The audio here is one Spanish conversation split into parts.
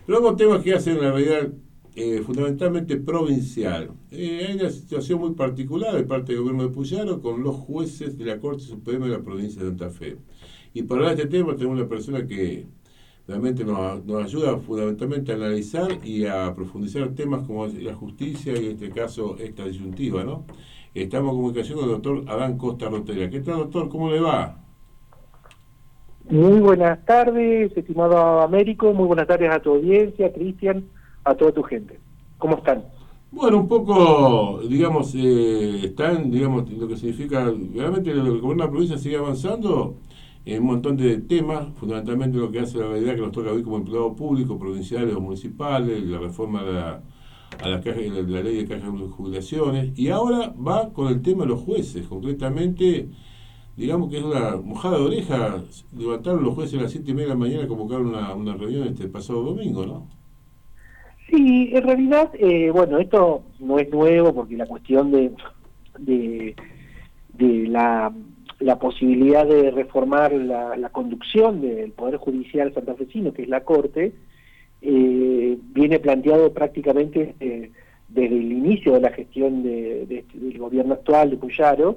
Luego temas que hacen la realidad fundamentalmente provincial. Hay una situación muy particular de parte del gobierno de Puyaro con los jueces de la Corte Suprema de la provincia de Santa Fe. Y para hablar de este tema tenemos una persona que realmente nos ayuda fundamentalmente a analizar y a profundizar temas como la justicia y en este caso esta disyuntiva, ¿no? Estamos en comunicación con el doctor Adán Costa Rotera. ¿Qué tal, doctor? ¿Cómo le va? Muy buenas tardes, estimado Américo, muy buenas tardes a tu audiencia, Cristian, a toda tu gente. ¿Cómo están? Bueno, un poco, digamos, están, digamos, lo que significa, realmente el gobierno de la provincia sigue avanzando en un montón de temas, fundamentalmente lo que hace la realidad que nos toca vivir como empleados públicos, provinciales o municipales, la reforma a la, caja, la ley de cajas de jubilaciones, y ahora va con el tema de los jueces, concretamente, digamos que es una mojada de oreja, levantaron los jueces a las 7:30 de la mañana, convocaron una reunión este pasado domingo, ¿no? Sí, en realidad, bueno, esto no es nuevo porque la cuestión de, de la posibilidad de reformar la conducción del Poder Judicial santafesino, que es la Corte, viene planteado prácticamente desde el inicio de la gestión del gobierno actual de Puyaro,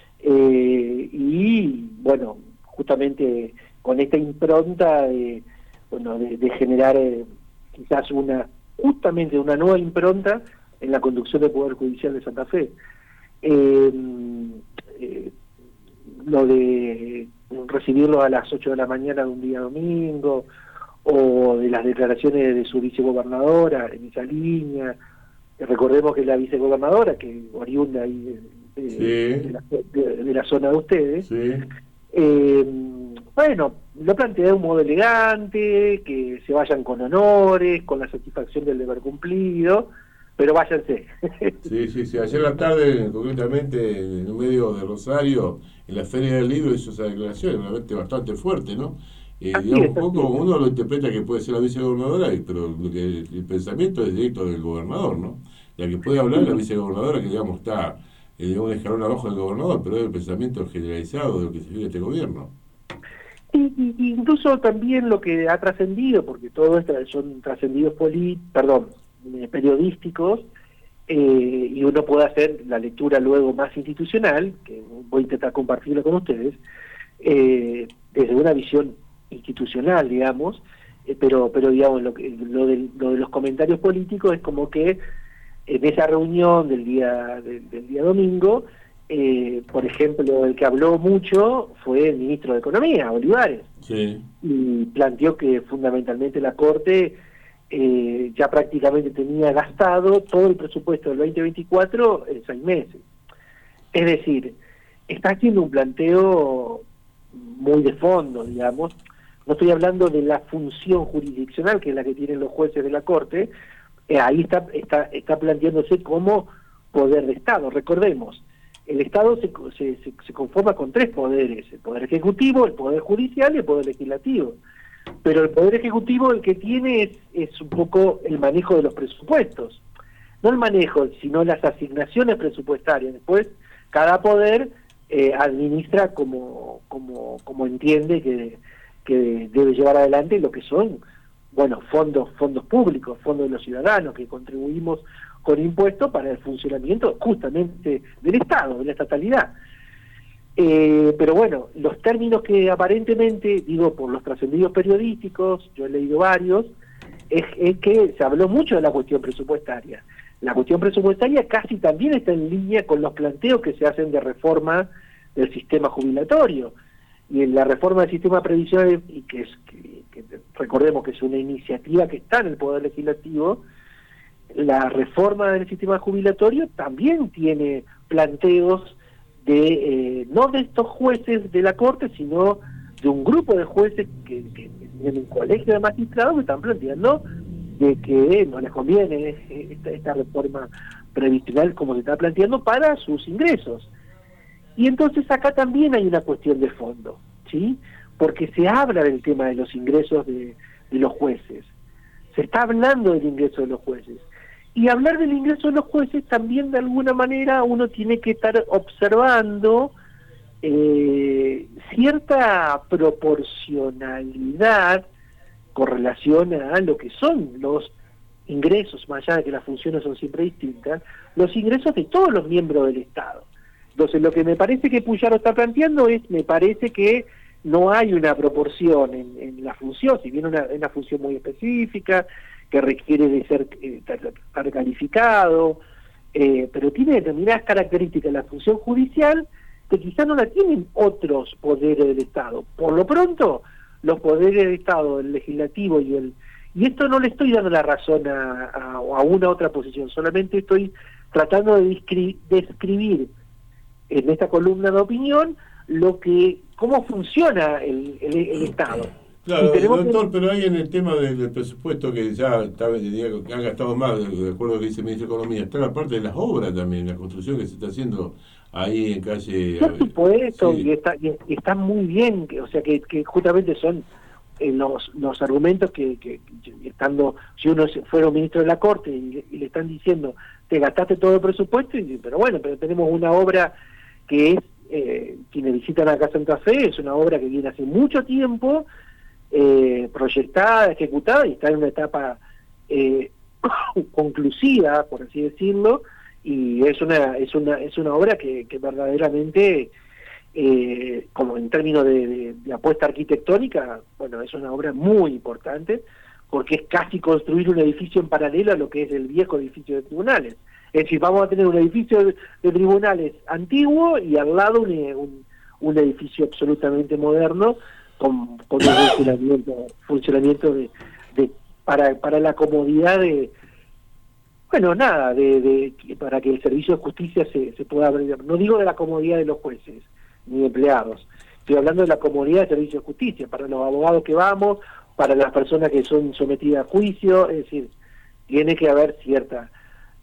y bueno, justamente con esta impronta de generar quizás justamente una nueva impronta en la conducción del Poder Judicial de Santa Fe. Eh, eh, lo de recibirlo a las 8 de la mañana de un día domingo, o de las declaraciones de su vicegobernadora en esa línea. Recordemos que la vicegobernadora, que oriunda ahí Sí, de la zona de ustedes, sí. bueno, lo plantea de un modo elegante, que se vayan con honores, con la satisfacción del deber cumplido, pero váyanse. Sí, sí, sí. Ayer en la tarde, concretamente, en un medio de Rosario, en la Feria del Libro, hizo esa declaración, realmente bastante fuerte, ¿no? Así Digamos, es, un así poco, es. uno lo interpreta que puede ser la vicegobernadora, pero lo que el pensamiento es directo del gobernador, ¿no? La que puede hablar es la Sí, vicegobernadora, que digamos está un escalón abajo del gobernador, pero es el pensamiento generalizado de lo que significa este gobierno. y incluso también lo que ha trascendido, porque todo esto son trascendidos periodísticos, y uno puede hacer la lectura luego más institucional, que voy a intentar compartirlo con ustedes, desde una visión institucional, digamos, pero digamos, lo de los comentarios políticos es como que en esa reunión del día domingo, por ejemplo, el que habló mucho fue el ministro de Economía, Olivares, Sí, y planteó que fundamentalmente la Corte ya prácticamente tenía gastado todo el presupuesto del 2024 en 6 meses. Es decir, está haciendo un planteo muy de fondo, digamos. No estoy hablando de la función jurisdiccional, que es la que tienen los jueces de la Corte. Ahí está planteándose como poder de Estado. Recordemos, el Estado se conforma con 3 poderes: el Poder Ejecutivo, el Poder Judicial y el Poder Legislativo. Pero el Poder Ejecutivo el que tiene es un poco el manejo de los presupuestos. No el manejo, sino las asignaciones presupuestarias. Después, cada poder administra como entiende que debe llevar adelante lo que son, bueno, fondos públicos, fondos de los ciudadanos, que contribuimos con impuestos para el funcionamiento justamente del Estado, de la estatalidad. Pero bueno, los términos que aparentemente, digo por los trascendidos periodísticos, yo he leído varios, es que se habló mucho de la cuestión presupuestaria. La cuestión presupuestaria casi también está en línea con los planteos que se hacen de reforma del sistema jubilatorio. Y en la reforma del sistema previsional, y que recordemos que es una iniciativa que está en el Poder Legislativo, la reforma del sistema jubilatorio también tiene planteos no de estos jueces de la Corte, sino de un grupo de jueces que tienen un colegio de magistrados que están planteando de que no les conviene esta reforma previsional como se está planteando para sus ingresos. Y entonces acá también hay una cuestión de fondo, ¿sí? Porque se habla del tema de los ingresos de los jueces, se está hablando del ingreso de los jueces. Y hablar del ingreso de los jueces también de alguna manera uno tiene que estar observando cierta proporcionalidad con relación a lo que son los ingresos, más allá de que las funciones son siempre distintas, los ingresos de todos los miembros del Estado. Entonces, lo que me parece que Puyaro está planteando me parece que no hay una proporción en la función, si bien es una función muy específica, que requiere de ser estar calificado, pero tiene determinadas características la función judicial que quizás no la tienen otros poderes del Estado. Por lo pronto, los poderes del Estado, el legislativo y esto no le estoy dando la razón a una u otra posición, solamente estoy tratando de describir en esta columna de opinión cómo funciona el Estado. Claro, doctor, pero ahí en el tema del presupuesto que ya que han gastado más, de acuerdo a lo que dice el ministro de Economía, está la parte de las obras también, la construcción que se está haciendo ahí en calle... Por supuesto, sí. y está muy bien, o sea que justamente son los argumentos que estando, si uno fuera un ministro de la Corte y le están diciendo, te gastaste todo el presupuesto, pero bueno, pero tenemos una obra que es, quienes visitan acá Santa Fe, es una obra que viene hace mucho tiempo, proyectada, ejecutada, y está en una etapa conclusiva, por así decirlo, y es una obra que verdaderamente, como en términos de apuesta arquitectónica, bueno, es una obra muy importante, porque es casi construir un edificio en paralelo a lo que es el viejo edificio de tribunales. Es decir, vamos a tener un edificio de tribunales antiguo y al lado un edificio absolutamente moderno con un funcionamiento para la comodidad para que el servicio de justicia se pueda abrir. No digo de la comodidad de los jueces ni empleados, estoy hablando de la comodidad del servicio de justicia, para los abogados que vamos, para las personas que son sometidas a juicio, es decir, tiene que haber cierta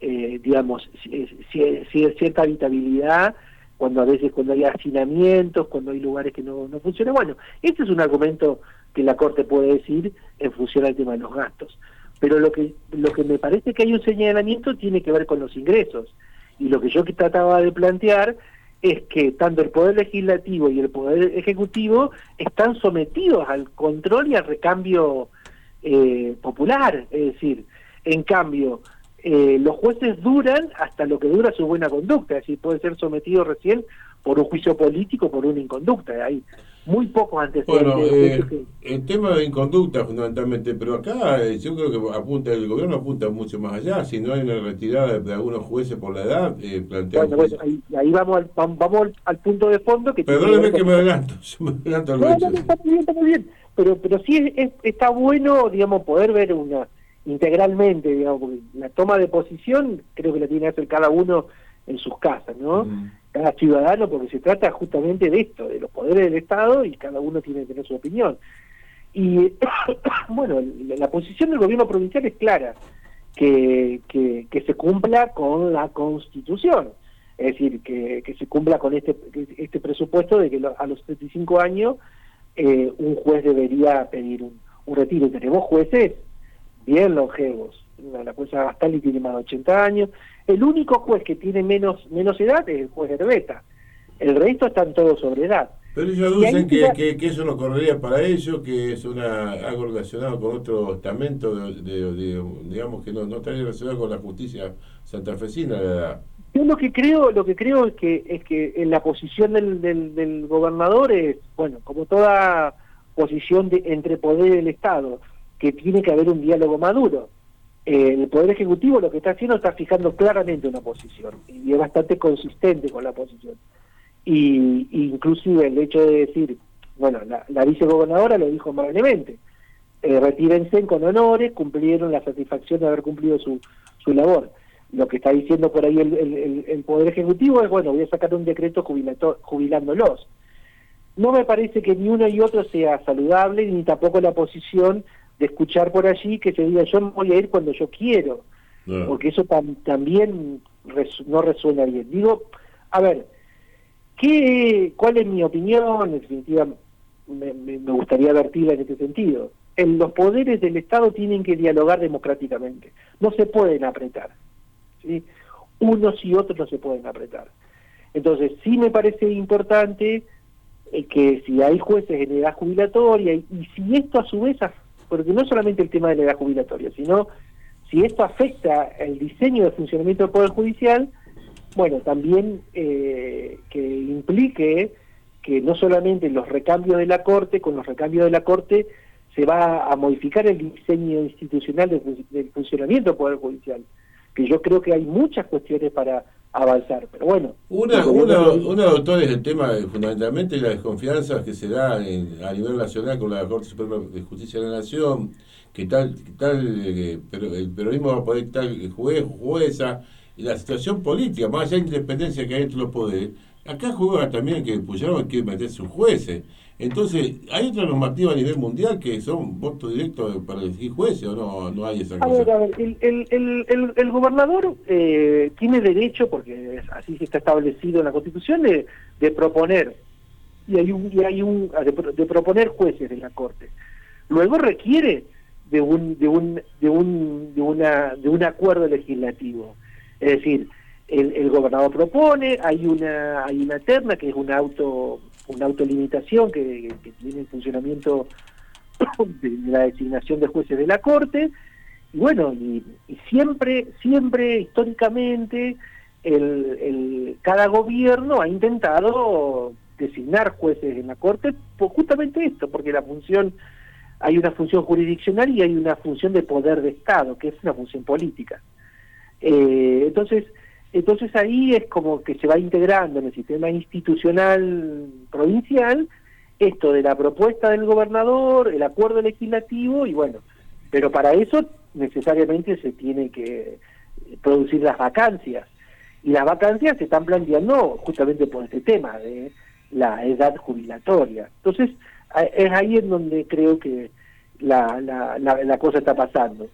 cierta habitabilidad cuando hay hacinamientos, cuando hay lugares que no funcionan. Bueno, este es un argumento que la Corte puede decir en función al tema de los gastos. Pero lo que me parece que hay un señalamiento tiene que ver con los ingresos. Y lo que yo trataba de plantear es que tanto el Poder Legislativo y el Poder Ejecutivo están sometidos al control y al recambio popular. Es decir, en cambio, los jueces duran hasta lo que dura su buena conducta, es decir, puede ser sometido recién por un juicio político, por una inconducta. Hay muy pocos antecedentes. Bueno, el tema de inconducta fundamentalmente, pero acá yo creo que el gobierno apunta mucho más allá. Si no hay una retirada de algunos jueces por la edad, bueno, ahí vamos al punto de fondo que... Perdóneme que me adelanto, yo me adelanto al hecho. No, está muy bien, pero sí está bueno, digamos, poder ver integralmente, digamos, porque la toma de posición creo que la tiene que hacer cada uno en sus casas, ¿no? Cada ciudadano, porque se trata justamente de esto, de los poderes del Estado, y cada uno tiene que tener su opinión. Y bueno, la posición del gobierno provincial es clara, que se cumpla con la Constitución, es decir, que se cumpla con este presupuesto de que a los 35 años un juez debería pedir un retiro. Y tenemos jueces bien longevos. La jueza Gastali tiene más de 80 años. El único juez que tiene menos edad es el juez Herbeta. El resto están todos sobre edad. Pero ellos aducen que eso no correría para ellos, que es algo relacionado con otro estamento, digamos que no estaría relacionado con la justicia santafesina de la edad. Yo lo que creo es que en la posición del gobernador es, bueno, como toda posición entre poder y el Estado, que tiene que haber un diálogo maduro. El Poder Ejecutivo lo que está haciendo está fijando claramente una posición, y es bastante consistente con la posición. Y inclusive el hecho de decir, bueno, la vicegobernadora lo dijo amablemente, retírense con honores, cumplieron la satisfacción de haber cumplido su labor. Lo que está diciendo por ahí el Poder Ejecutivo es, bueno, voy a sacar un decreto jubilándolos. No me parece que ni uno y otro sea saludable, ni tampoco la posición de escuchar por allí que se diga yo me voy a ir cuando yo quiero, porque eso también no resuena bien. Digo, a ver, ¿cuál es mi opinión? En definitiva, me gustaría vertirla en este sentido. Los poderes del Estado tienen que dialogar democráticamente, no se pueden apretar, ¿sí? Unos y otros no se pueden apretar. Entonces, sí me parece importante que si hay jueces en edad jubilatoria, y si esto a su vez porque no solamente el tema de la edad jubilatoria, sino si esto afecta el diseño de funcionamiento del Poder Judicial, bueno, también que implique que no solamente los recambios de la Corte, con los recambios de la Corte se va a modificar el diseño institucional del funcionamiento del Poder Judicial, que yo creo que hay muchas cuestiones para avanzar, pero bueno. Una doctora, es el tema fundamentalmente la desconfianza que se da a nivel nacional con la Corte Suprema de Justicia de la Nación, pero el peronismo va a poder estar jueza, y la situación política, más allá de la independencia que hay entre los poderes, acá juega también que Puigdemont quiere meter sus jueces. Entonces, ¿hay otra normativa a nivel mundial que son votos directos para elegir jueces o no hay esa cosa? A ver, el gobernador tiene derecho, porque así está establecido en la Constitución, de proponer, de proponer jueces de la Corte. Luego requiere de un acuerdo legislativo. Es decir, el gobernador propone, hay una terna que es una autolimitación que tiene el funcionamiento de la designación de jueces de la Corte, y bueno, y siempre históricamente cada gobierno ha intentado designar jueces en la Corte por justamente esto, porque hay una función jurisdiccional y hay una función de poder de Estado, que es una función política. Entonces ahí es como que se va integrando en el sistema institucional provincial esto de la propuesta del gobernador, el acuerdo legislativo, y bueno, pero para eso necesariamente se tiene que producir las vacancias, y las vacancias se están planteando justamente por este tema de la edad jubilatoria. Entonces es ahí en donde creo que la cosa está pasando.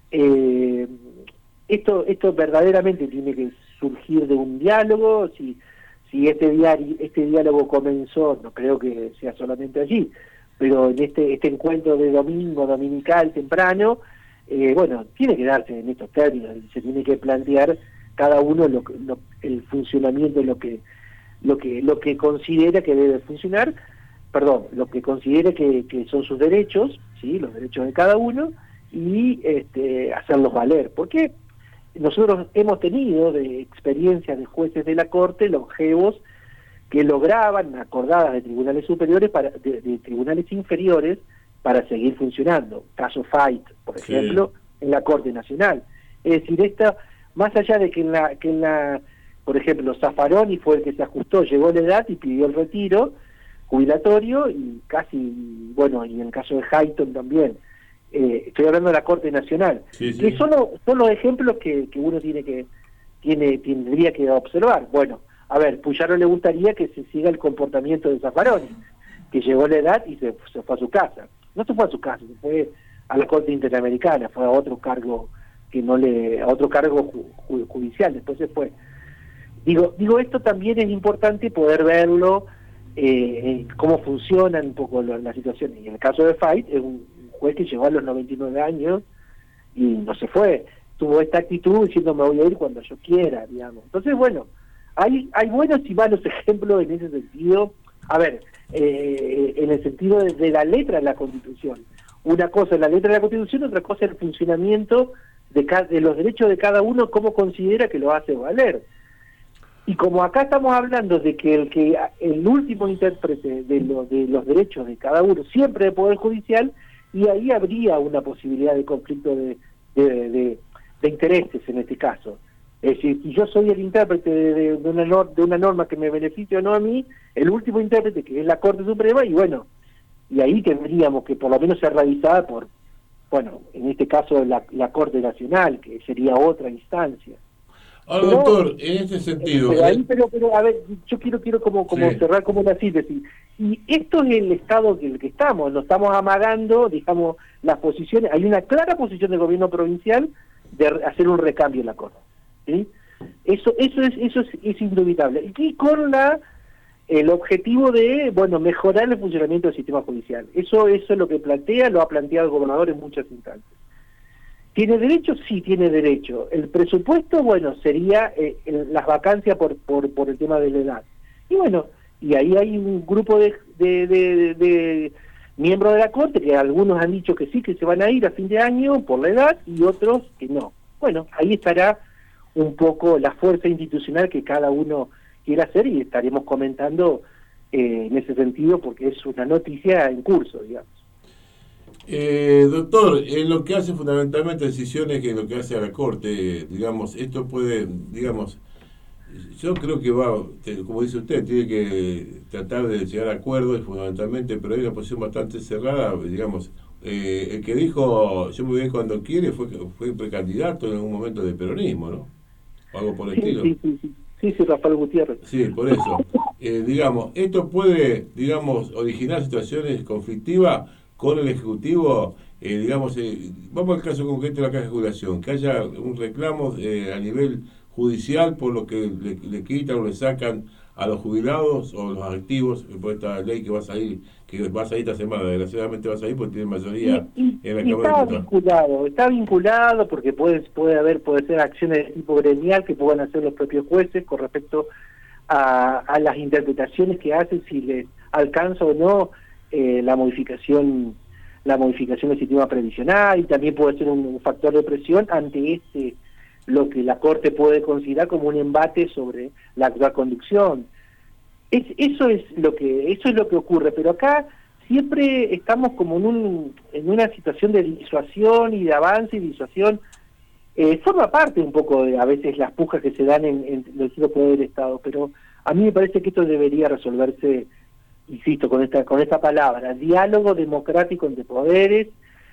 Esto verdaderamente tiene que surgir de un diálogo. Si este diálogo comenzó, no creo que sea solamente allí, pero en este encuentro de dominical temprano, bueno, tiene que darse en estos términos, se tiene que plantear cada uno el funcionamiento, lo que considera que debe funcionar, lo que considere que son sus derechos, ¿sí?, los derechos de cada uno, y hacerlos valer, porque nosotros hemos tenido de experiencias de jueces de la Corte longevos que lograban acordadas de tribunales superiores de tribunales inferiores para seguir funcionando. Caso Fait, por ejemplo, en la Corte Nacional. Es decir, más allá de que en la por ejemplo, Zaffaroni fue el que se ajustó, llegó a la edad y pidió el retiro jubilatorio, y casi, bueno, y en el caso de Hayton también. Estoy hablando de la Corte Nacional, que son los ejemplos que uno tendría que observar. Bueno, a ver, Puyaro le gustaría que se siga el comportamiento de Zaffaroni, que llegó a la edad y se fue a su casa. No se fue a su casa, se fue a la Corte Interamericana, fue a otro cargo judicial, después se fue. Digo, esto también es importante poder verlo, cómo funcionan un poco las situaciones. Y en el caso de Fait, es un juez que llegó a los 99 años y no se fue, tuvo esta actitud diciendo me voy a ir cuando yo quiera, digamos. Entonces, bueno, hay buenos y malos ejemplos en ese sentido. A ver, en el sentido de la letra de la Constitución. Una cosa es la letra de la Constitución, otra cosa es el funcionamiento de los derechos de cada uno, cómo considera que lo hace valer. Y como acá estamos hablando de que el último intérprete de los derechos de cada uno siempre es el Poder Judicial, y ahí habría una posibilidad de conflicto de intereses en este caso. Es decir, si yo soy el intérprete de una norma que me beneficia o no a mí, el último intérprete, que es la Corte Suprema, y bueno, y ahí tendríamos que por lo menos ser revisada por, bueno, en este caso la Corte Nacional, que sería otra instancia. Ahora, doctor, en este sentido... Pero a ver, yo quiero como cerrar como una síntesis. Y esto es el estado en el que estamos, nos estamos amagando, digamos, las posiciones. Hay una clara posición del gobierno provincial de hacer un recambio en la Corte, ¿sí? Eso es indubitable. Y con el objetivo de, bueno, mejorar el funcionamiento del sistema judicial. Eso es lo que lo ha planteado el gobernador en muchas instancias. ¿Tiene derecho? Sí, tiene derecho. El presupuesto, bueno, sería las vacancias por el tema de la edad. Y bueno, y ahí hay un grupo de miembros de la Corte, que algunos han dicho que sí, que se van a ir a fin de año por la edad, y otros que no. Bueno, ahí estará un poco la fuerza institucional que cada uno quiera hacer, y estaremos comentando en ese sentido, porque es una noticia en curso, digamos. Doctor, en lo que hace fundamentalmente decisiones, que en lo que hace a la Corte, digamos, esto puede, digamos, yo creo que va, como dice usted, tiene que tratar de llegar a acuerdos fundamentalmente, pero hay una posición bastante cerrada, digamos. El que dijo yo me voy cuando quiere fue precandidato en algún momento del peronismo, ¿no? O algo por el estilo. Sí, Rafael Gutiérrez. Sí, por eso. Digamos, esto puede, digamos, originar situaciones conflictivas con el Ejecutivo, digamos, vamos al caso concreto de la Caja de Jubilación, que haya un reclamo a nivel judicial por lo que le quitan o le sacan a los jubilados o los activos por esta ley que va a salir esta semana, desgraciadamente va a salir porque tiene mayoría en la Cámara de Diputados. Está vinculado porque puede ser acciones de tipo gremial que puedan hacer los propios jueces con respecto a las interpretaciones que hacen, si les alcanza o no la modificación del sistema previsional, y también puede ser un factor de presión ante lo que la Corte puede considerar como un embate sobre la actual conducción. Eso es lo que ocurre, pero acá siempre estamos como en una situación de disuasión y de avance y disuasión. Forma parte un poco de a veces las pujas que se dan en los distintos poderes del Estado, pero a mí me parece que esto debería resolverse, insisto, con esta palabra, diálogo democrático entre poderes,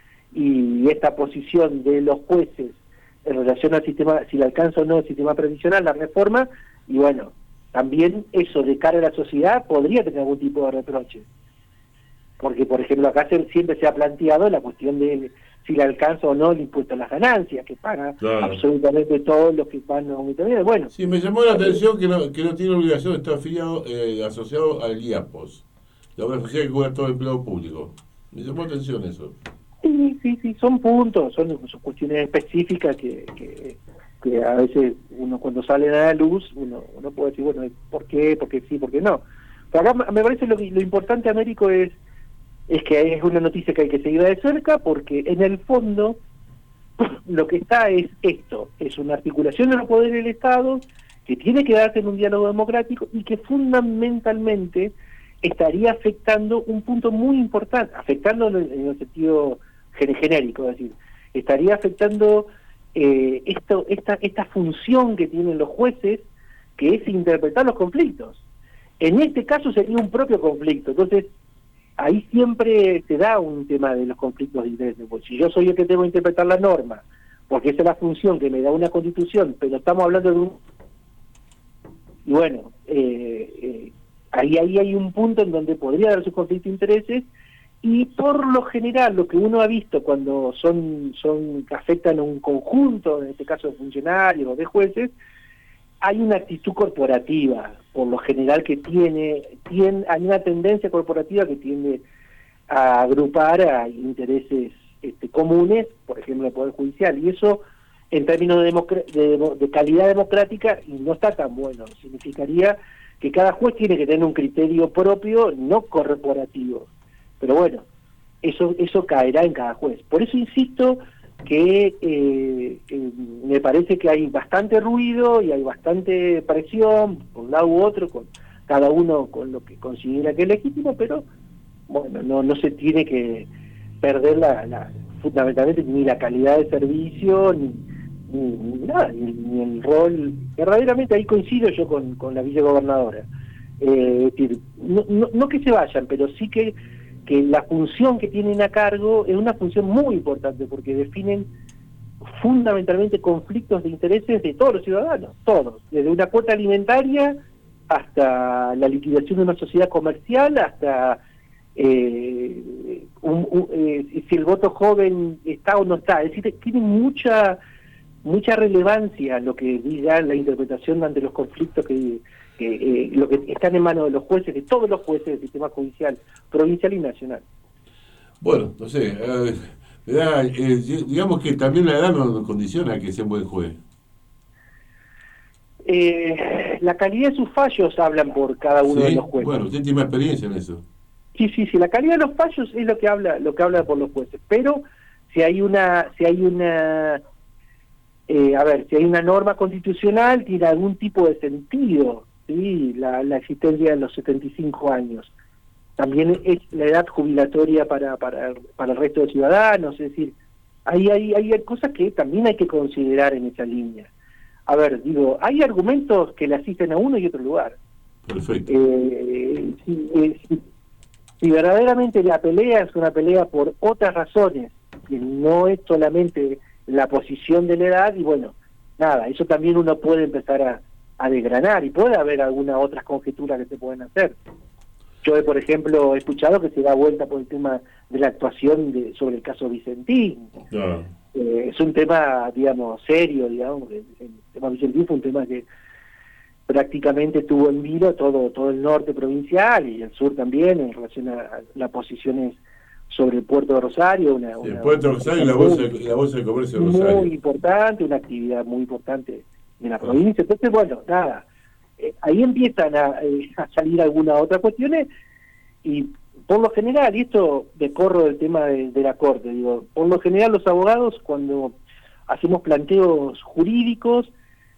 y esta posición de los jueces en relación al sistema, si le alcanza o no el sistema previsional, la reforma, y bueno, también eso de cara a la sociedad podría tener algún tipo de reproche. Porque, por ejemplo, acá siempre se ha planteado la cuestión de si le alcanza o no el impuesto a las ganancias, que paga absolutamente todos los que van a aumentar. Bueno, sí, me llamó la atención que no tiene obligación de estar afiliado, asociado al IAPOS, la obra social que cubre todo el empleo público. Me llamó la atención eso. Sí, son puntos, son cuestiones específicas que a veces uno cuando sale a la luz, uno puede decir, bueno, ¿por qué? ¿Por qué sí? ¿Por qué no? Pero acá me parece lo importante, Américo, es que es una noticia que hay que seguir de cerca, porque en el fondo lo que está es esto, es una articulación de los poderes del Estado que tiene que darse en un diálogo democrático y que fundamentalmente estaría afectando un punto muy importante, afectando en el sentido genérico, es decir, estaría afectando esta función que tienen los jueces, que es interpretar los conflictos. En este caso sería un propio conflicto, entonces ahí siempre se da un tema de los conflictos de intereses, porque si yo soy el que tengo que interpretar la norma, porque esa es la función que me da una constitución, pero estamos hablando de y bueno, ahí hay un punto en donde podría darse un conflicto de intereses, y por lo general lo que uno ha visto cuando que afectan a un conjunto, en este caso de funcionarios o de jueces, hay una actitud corporativa, por lo general, que hay una tendencia corporativa que tiende a agrupar a intereses comunes, por ejemplo el Poder Judicial, y eso en términos de calidad democrática no está tan bueno. Significaría que cada juez tiene que tener un criterio propio, no corporativo. Pero bueno, eso caerá en cada juez. Por eso insisto que me parece que hay bastante ruido y hay bastante presión, por un lado u otro, con cada uno con lo que considera que es legítimo, pero bueno, no se tiene que perder fundamentalmente ni la calidad de servicio, ni nada, ni el rol. Verdaderamente ahí coincido yo con la vicegobernadora. Es decir, no que se vayan, pero sí que la función que tienen a cargo es una función muy importante, porque definen fundamentalmente conflictos de intereses de todos los ciudadanos, todos, desde una cuota alimentaria hasta la liquidación de una sociedad comercial, hasta si el voto joven está o no está. Es decir, tiene mucha relevancia lo que diga la interpretación ante los conflictos que lo que están en manos de los jueces, de todos los jueces del sistema judicial, provincial y nacional. Bueno, no sé, digamos que también la edad no condiciona a que sea un buen juez. La calidad de sus fallos hablan por cada uno de los jueces. Bueno, usted tiene más experiencia en eso. Sí, sí, sí, la calidad de los fallos es lo que habla por los jueces, pero si hay una si hay una norma constitucional, tiene algún tipo de sentido, ¿sí? La existencia de los 75 años. También es la edad jubilatoria para el resto de ciudadanos, es decir, hay cosas que también hay que considerar en esa línea. A ver, digo, hay argumentos que le asisten a uno y otro lugar. Perfecto. Si verdaderamente la pelea es una pelea por otras razones, que no es solamente la posición de la edad, y bueno, nada, eso también uno puede empezar a desgranar, y puede haber algunas otras conjeturas que se pueden hacer. Yo, por ejemplo, he escuchado que se da vuelta por el tema de la actuación sobre el caso Vicentín. Claro. Es un tema, digamos, serio, digamos. El tema Vicentín fue un tema que prácticamente tuvo en vilo todo el norte provincial y el sur también, en relación a las posiciones sobre el puerto de Rosario. El puerto de Rosario y la bolsa de comercio de Rosario. Muy importante, una actividad muy importante en la provincia. Entonces, bueno, nada, ahí empiezan a salir algunas otras cuestiones, y por lo general, y esto decorro del tema de la Corte, digo, por lo general los abogados, cuando hacemos planteos jurídicos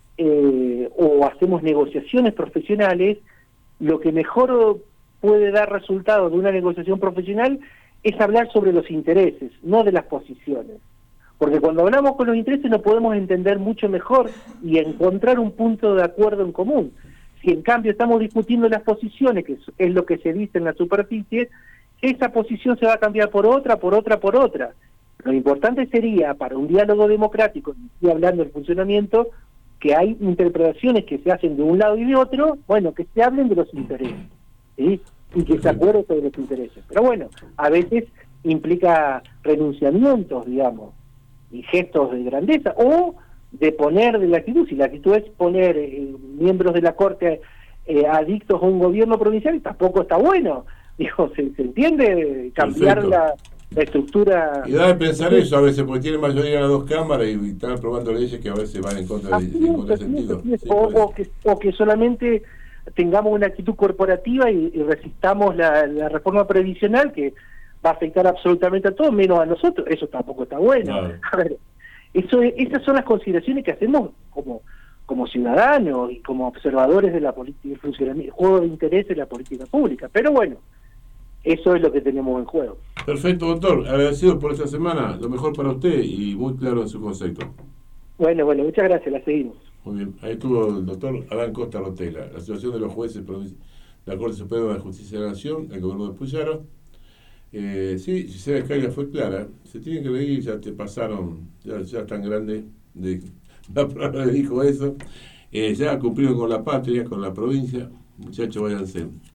o hacemos negociaciones profesionales, lo que mejor puede dar resultado de una negociación profesional es hablar sobre los intereses, no de las posiciones. Porque cuando hablamos con los intereses nos podemos entender mucho mejor y encontrar un punto de acuerdo en común. Si en cambio estamos discutiendo las posiciones, que es lo que se dice en la superficie, esa posición se va a cambiar por otra, por otra, por otra. Lo importante sería, para un diálogo democrático, y estoy hablando del funcionamiento, que hay interpretaciones que se hacen de un lado y de otro, bueno, que se hablen de los intereses, ¿sí? Y que se acuerden sobre los intereses. Pero bueno, a veces implica renunciamientos, digamos, y gestos de grandeza, o de poner de la actitud. Si la actitud es poner miembros de la Corte adictos a un gobierno provincial, y tampoco está bueno. Digo, ¿se entiende? Cambiar la estructura. Y da de pensar eso a veces, porque tiene mayoría en las dos cámaras y están aprobando leyes que a veces van en contra de sentido. O que solamente tengamos una actitud corporativa y resistamos la reforma previsional, que va a afectar absolutamente a todos, menos a nosotros. Eso tampoco está bueno. Claro. A ver, esas son las consideraciones que hacemos como ciudadanos y como observadores de la política, el funcionamiento, el juego de interés de la política pública. Pero bueno, eso es lo que tenemos en juego. Perfecto, doctor. Agradecido por esta semana. Lo mejor para usted y muy claro en su concepto. Bueno, muchas gracias. La seguimos. Muy bien. Ahí estuvo el doctor Adán Costa Rotela. La situación de los jueces de la Corte Suprema de Justicia de la Nación, el gobierno de Puyaro. Sí, Gisela Scalia fue clara. Se tienen que reír, ya te pasaron, ya están grandes. La palabra le dijo eso. Ya cumplieron con la patria, con la provincia. Muchachos, váyanse.